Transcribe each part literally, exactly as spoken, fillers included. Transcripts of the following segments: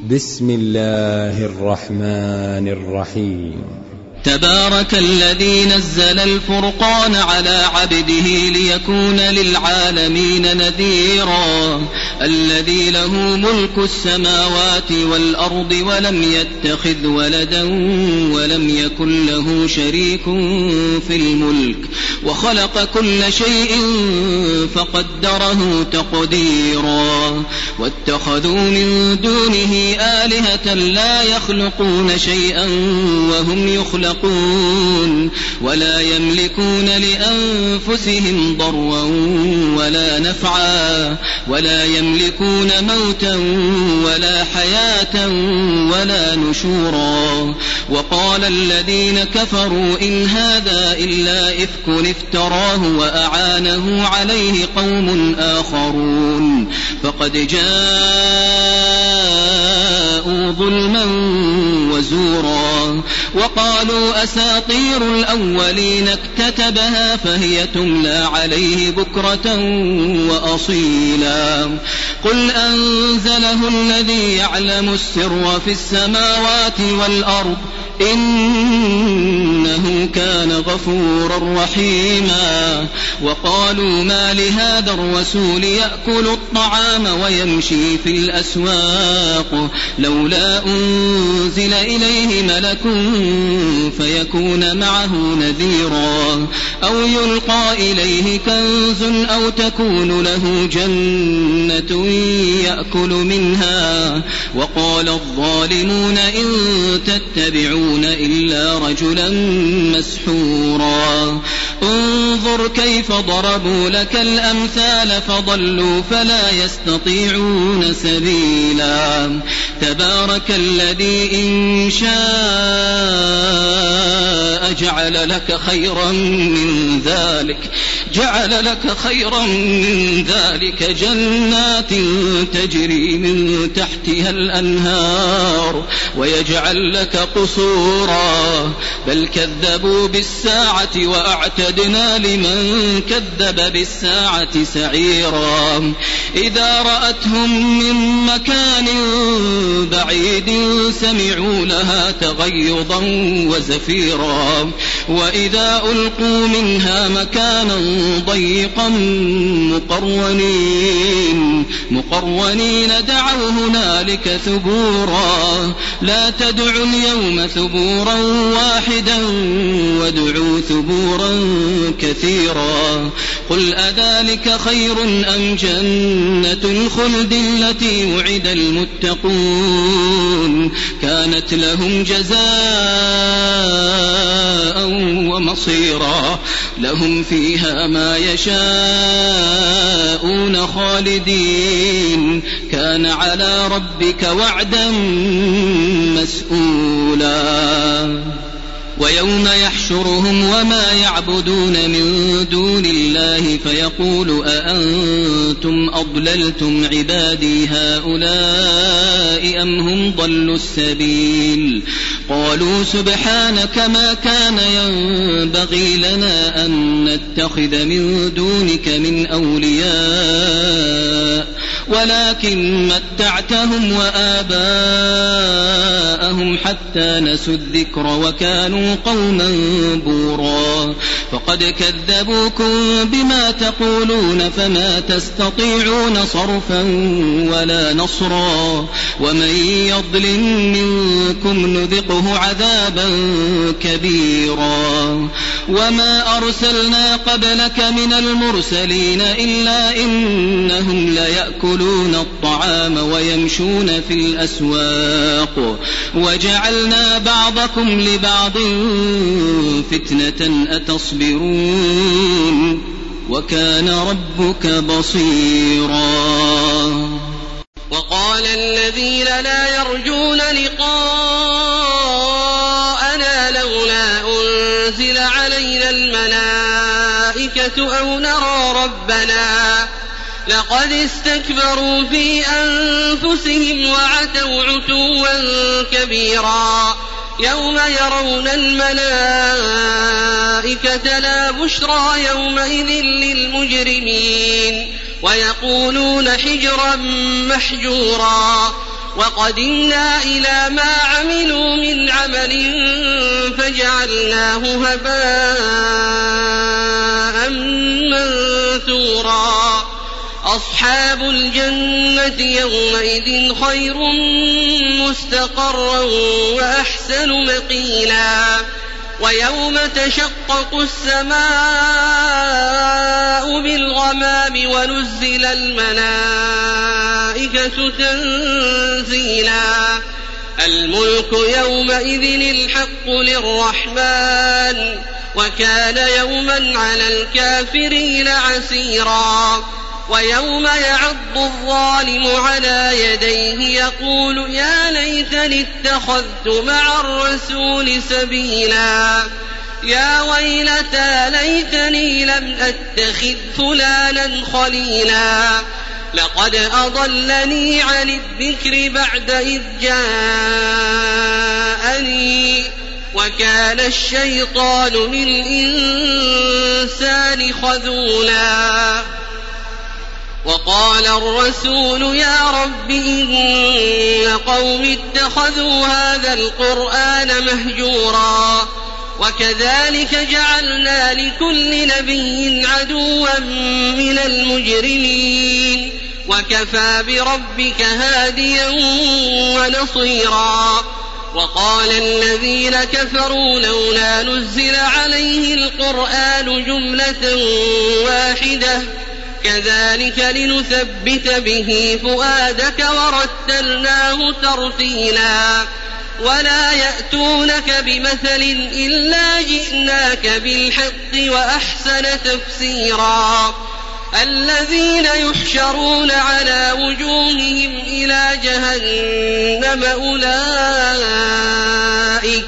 بسم الله الرحمن الرحيم. تبارك الذي نزل الفرقان على عبده ليكون للعالمين نذيرا الذي له ملك السماوات والأرض ولم يتخذ ولدا ولم يكن له شريك في الملك وخلق كل شيء فقدره تقديرا واتخذوا من دونه آلهة لا يخلقون شيئا وهم يخلقون ولا يملكون لأنفسهم ضرا ولا نفعا ولا يملكون موتا ولا حياة ولا نشورا. وقال الذين كفروا إن هذا إلا إفك افتراه وأعانه عليه قوم آخرون فقد جاءوا ظلما وزورا. وقالوا أساطير الأولين اكتتبها فهي تملى عليه بكرة وأصيلا. قل أنزله الذي يعلم السر في السماوات والأرض إنه كان غفورا رحيما. وقالوا ما لهذا الرسول يأكل الطعام ويمشي في الأسواق لولا أنزل إليه ملك فيكون معه نذيرا أو يلقى إليه كنز أو تكون له جنة يأكل منها. وقال الظالمون إن تتبعون إلا رجلا مسحورا. انظر كيف ضربوا لك الأمثال فضلوا فلا يستطيعون سبيلا. تبارك الذي إن شاء جعل لك خيرا من ذلك جعل لك خيرا من ذلك جنات تجري من تحتها الأنهار ويجعل لك قصورا بل كذبوا بالساعة وأعتدنا لمن كذب بالساعة سعيرا. إذا رأتهم من مكان بعيد سمعوا لها تغيظا وزفيرا وإذا ألقوا منها مكانا ضيقا مقرنين مقرنين دعوا هنالك ثبورا. لا تدعوا اليوم ثبورا واحدا وادعوا ثبورا كثيرا. قل أذلك خير أم جنة الخلد التي وعد المتقون كانت لهم جزاء ومصيرا لهم فيها ما يشاءون خالدين كان على ربك وعدا مسئولا. ويوم يحشرهم وما يعبدون من دون الله فيقول أأنتم أضللتم عبادي هؤلاء أم هم ضلوا السبيل. قالوا سبحانك ما كان ينبغي لنا أن نتخذ من دونك من أولياء ولكن متعتهم وآباءهم حتى نسوا الذكر وكانوا قوما بورا. فقد كذبوكم بما تقولون فما تستطيعون صرفا ولا نصرا. ومن يظلم منكم نذقه عذابا كبيرا. وما أرسلنا قبلك من المرسلين إلا إنهم ليأكلون الطعام ويمشون في الأسواق وجعلنا بعضكم لبعض فتنة أتصبرون وكان ربك بصيرا. وقال الذين لا يرجون لقاءنا لولا أنزل علينا الملائكة أو نرى ربنا لقد استكبروا في أنفسهم وعتوا عتوا كبيرا. يوم يرون الملائكة لا بشرى يومئذ للمجرمين ويقولون حجرا محجورا. وقدمنا إلى ما عملوا من عمل فجعلناه هباء منثورا أصحاب الجنة يومئذ خير مستقرا وأحسن مقيلا ويوم تشقق السماء بالغمام ونزل الملائكة تنزيلا الملك يومئذ الحق للرحمن وكان يوما على الكافرين عسيرا ويوم يعض الظالم على يديه يقول يا ليتني اتخذت مع الرسول سبيلا يا ويلتى ليتني لم أتخذ فلانا خليلا لقد أضلني عن الذكر بعد إذ جاءني وكان الشيطان للإنسان خذولا وقال الرسول يا رب إن قوم اتخذوا هذا القرآن مهجورا وكذلك جعلنا لكل نبي عدوا من المجرمين وكفى بربك هاديا ونصيرا وقال الذين كفروا لولا نزل عليه القرآن جملة واحدة كذلك لنثبت به فؤادك ورتلناه ترتيلا ولا يأتونك بمثل إلا جئناك بالحق وأحسن تفسيرا الذين يحشرون على وجوههم إلى جهنم أولئك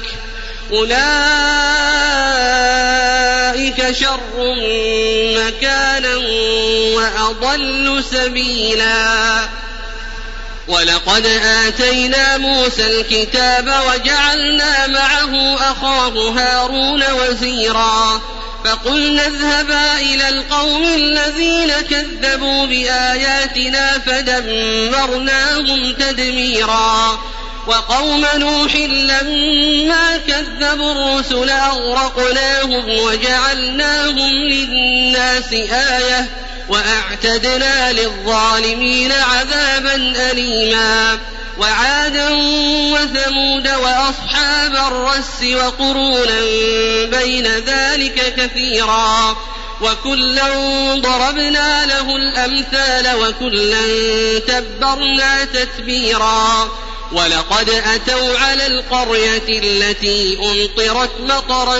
أولئك شر مكانا وأضل سبيلا ولقد آتينا موسى الكتاب وجعلنا معه أخاه هارون وزيرا فقلنا اذهبا إلى القوم الذين كذبوا بآياتنا فدمرناهم تدميرا وقوم نوح لما كذبوا الرسل أغرقناهم وجعلناهم للناس آية وأعتدنا للظالمين عذابا أليما وعادا وثمود وأصحاب الرس وقرونا بين ذلك كثيرا وكلا ضربنا له الأمثال وكلا تبرنا تتبيرا ولقد أتوا على القرية التي أمطرت مطر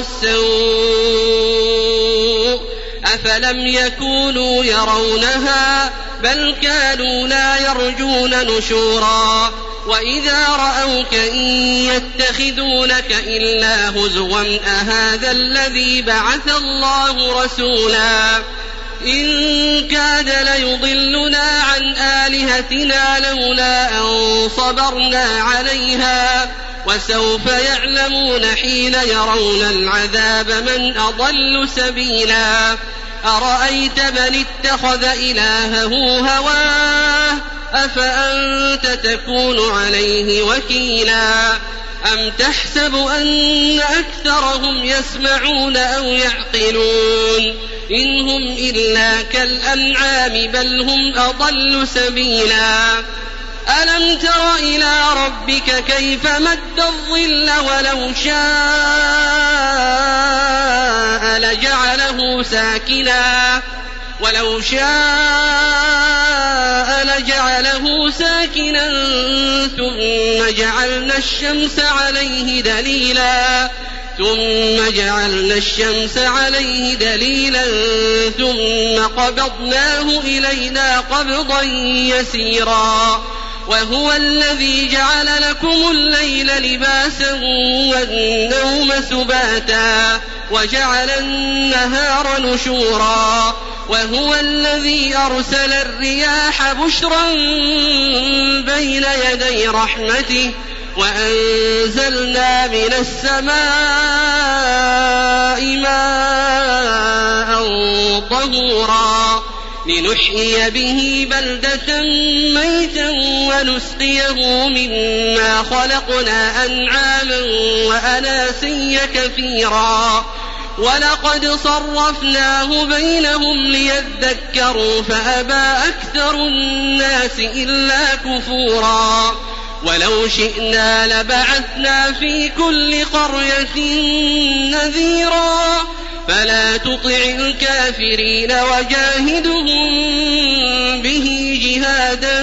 السوء أفلم يكونوا يرونها بل كانوا لا يرجون نشورا وإذا رأوك إن يتخذونك إلا هزوا أهذا الذي بعث الله رسولا إن كاد ليضلنا عن آلهتنا لولا أن صبرنا عليها وسوف يعلمون حين يرون العذاب من أضل سبيلا أرأيت من اتخذ إلهه هواه أفأنت تكون عليه وكيلا أم تحسب أن أكثرهم يسمعون أو يعقلون إن هم إلا كالأنعام بل هم أضل سبيلا ألم تر إلى ربك كيف مد الظل ولو شاء لجعله ساكنا ولو شاء لجعله ساكنا ثم جعلنا الشمس عليه دليلا ثم جعلنا الشمس عليه دليلا ثم قبضناه إلينا قبضا يسيرا وهو الذي جعل لكم الليل لباسا والنوم سباتا وجعل النهار نشورا وهو الذي أرسل الرياح بشرا بين يدي رحمته وأنزلنا من السماء ماء طهورا لنحيي به بلدة ميتا ونسقيه مما خلقنا أنعاما وأناسيا كثيرا ولقد صرفناه بينهم ليذكروا فأبى أكثر الناس إلا كفورا ولو شئنا لبعثنا في كل قرية نذيرا فلا تطع الكافرين وجاهدهم به جهادا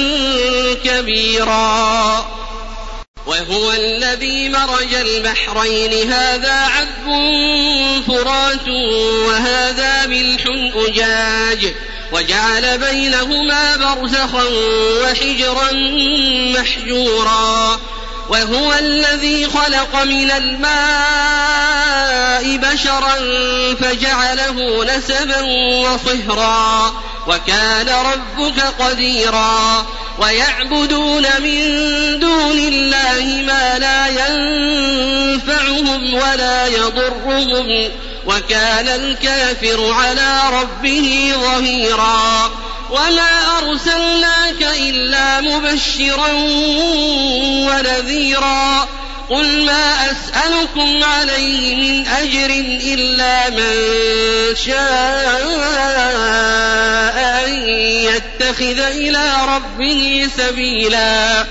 كبيرا وهو الذي مرج البحرين هذا عذب فرات وهذا ملح أجاج وجعل بينهما برزخا وحجرا محجورا وهو الذي خلق من الماء بشرا فجعله نسبا وصهرا وكان ربك قديرا ويعبدون من دون الله ما لا ينفعهم ولا يضرهم وكان الكافر على ربه ظهيرا وما أرسلناك إلا مبشرا ونذيرا قل ما أسألكم عليه من أجر إلا من شاء أن يتخذ إلى ربه سبيلا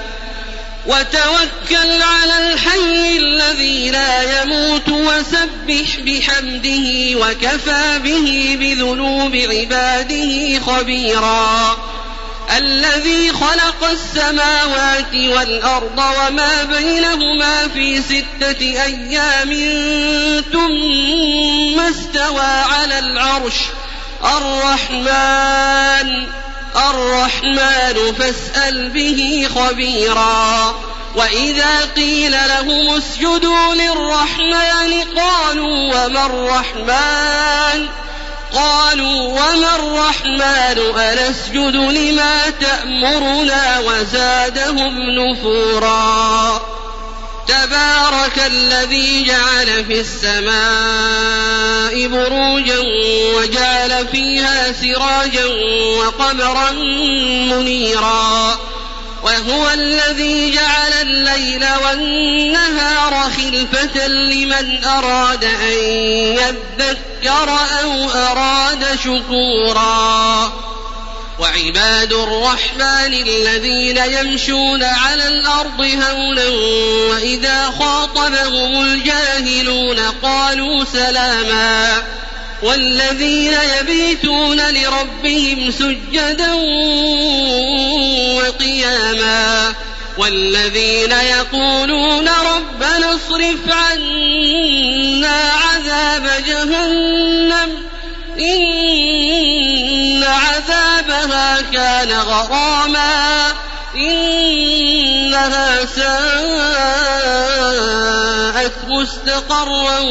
وتوكل على الحي الذي لا يموت وسبح بحمده وكفى به بذنوب عباده خبيرا الذي خلق السماوات والأرض وما بينهما في ستة أيام ثم استوى على العرش الرحمن الرحمن فاسأل به خبيرا وإذا قيل لهم اسجدوا للرحمن قالوا وما الرحمن قالوا وما الرحمن أنسجد لما تأمرنا وزادهم نفورا تبارك الذي جعل في السماء بروجا وجعل فيها سراجا وقمرا منيرا وهو الذي جعل الليل والنهار خلفة لمن أراد أن يذكر أو أراد شكورا وعباد الرحمن الذين يمشون على الأرض هونا وإذا خاطبهم الجاهلون قالوا سلاما والذين يبيتون لربهم سجدا وقياما والذين يقولون ربنا اصرف عنا عذاب جهنم إن عذابها كان غراما إنها ساءت مستقرا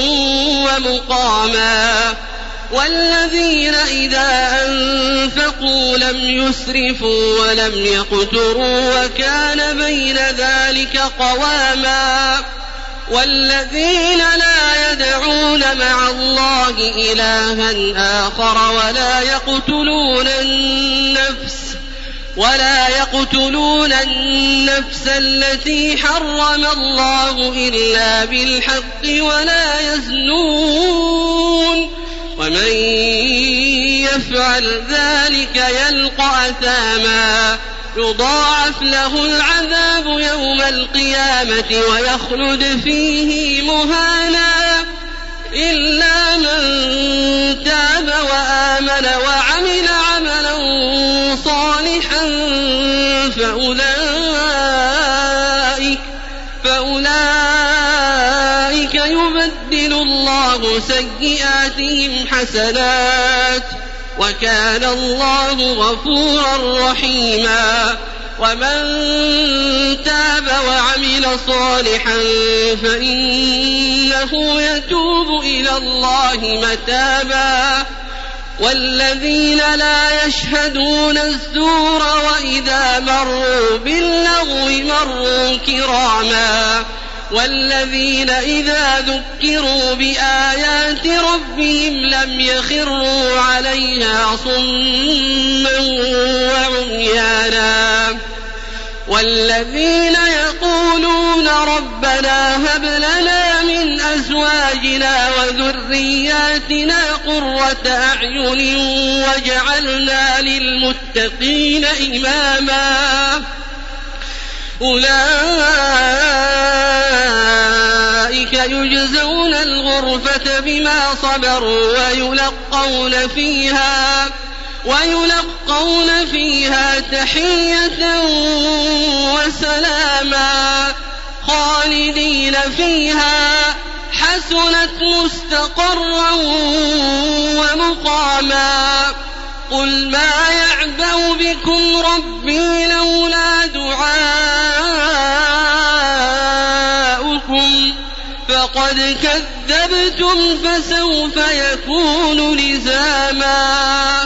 ومقاما والذين إذا أنفقوا لم يسرفوا ولم يقتروا وكان بين ذلك قواما والذين لا يدعون مع الله إلها آخر ولا يقتلون النفس ولا يقتلون النفس التي حرم الله إلا بالحق ولا يزنون ومن يفعل ذلك يلقى أثاما يضاعف له العذاب يوم القيامة ويخلد فيه مهانا إلا من تاب وآمن وعمل عملا صالحا فأولئك, فأولئك يبدل الله سيئاتهم حسنات وكان الله غفورا رحيما ومن تاب وعمل صالحا فإنه يتوب إلى الله متابا والذين لا يشهدون الزور وإذا مروا باللغو مروا كراما والذين إذا ذكروا بآيات ربهم لم يخروا عليها صما وعميانا والذين يقولون ربنا هب لنا من أزواجنا وذرياتنا قرة أعين واجعلنا للمتقين إماما أولئك يجزون الغرفة بما صبروا ويلقون فيها ويلقون فيها تحية وسلاما خالدين فيها حسنت مستقرا ومقاما قل ما يعبأ بكم ربي لولا دعاؤكم فقد كذبتم فسوف يكون لزاما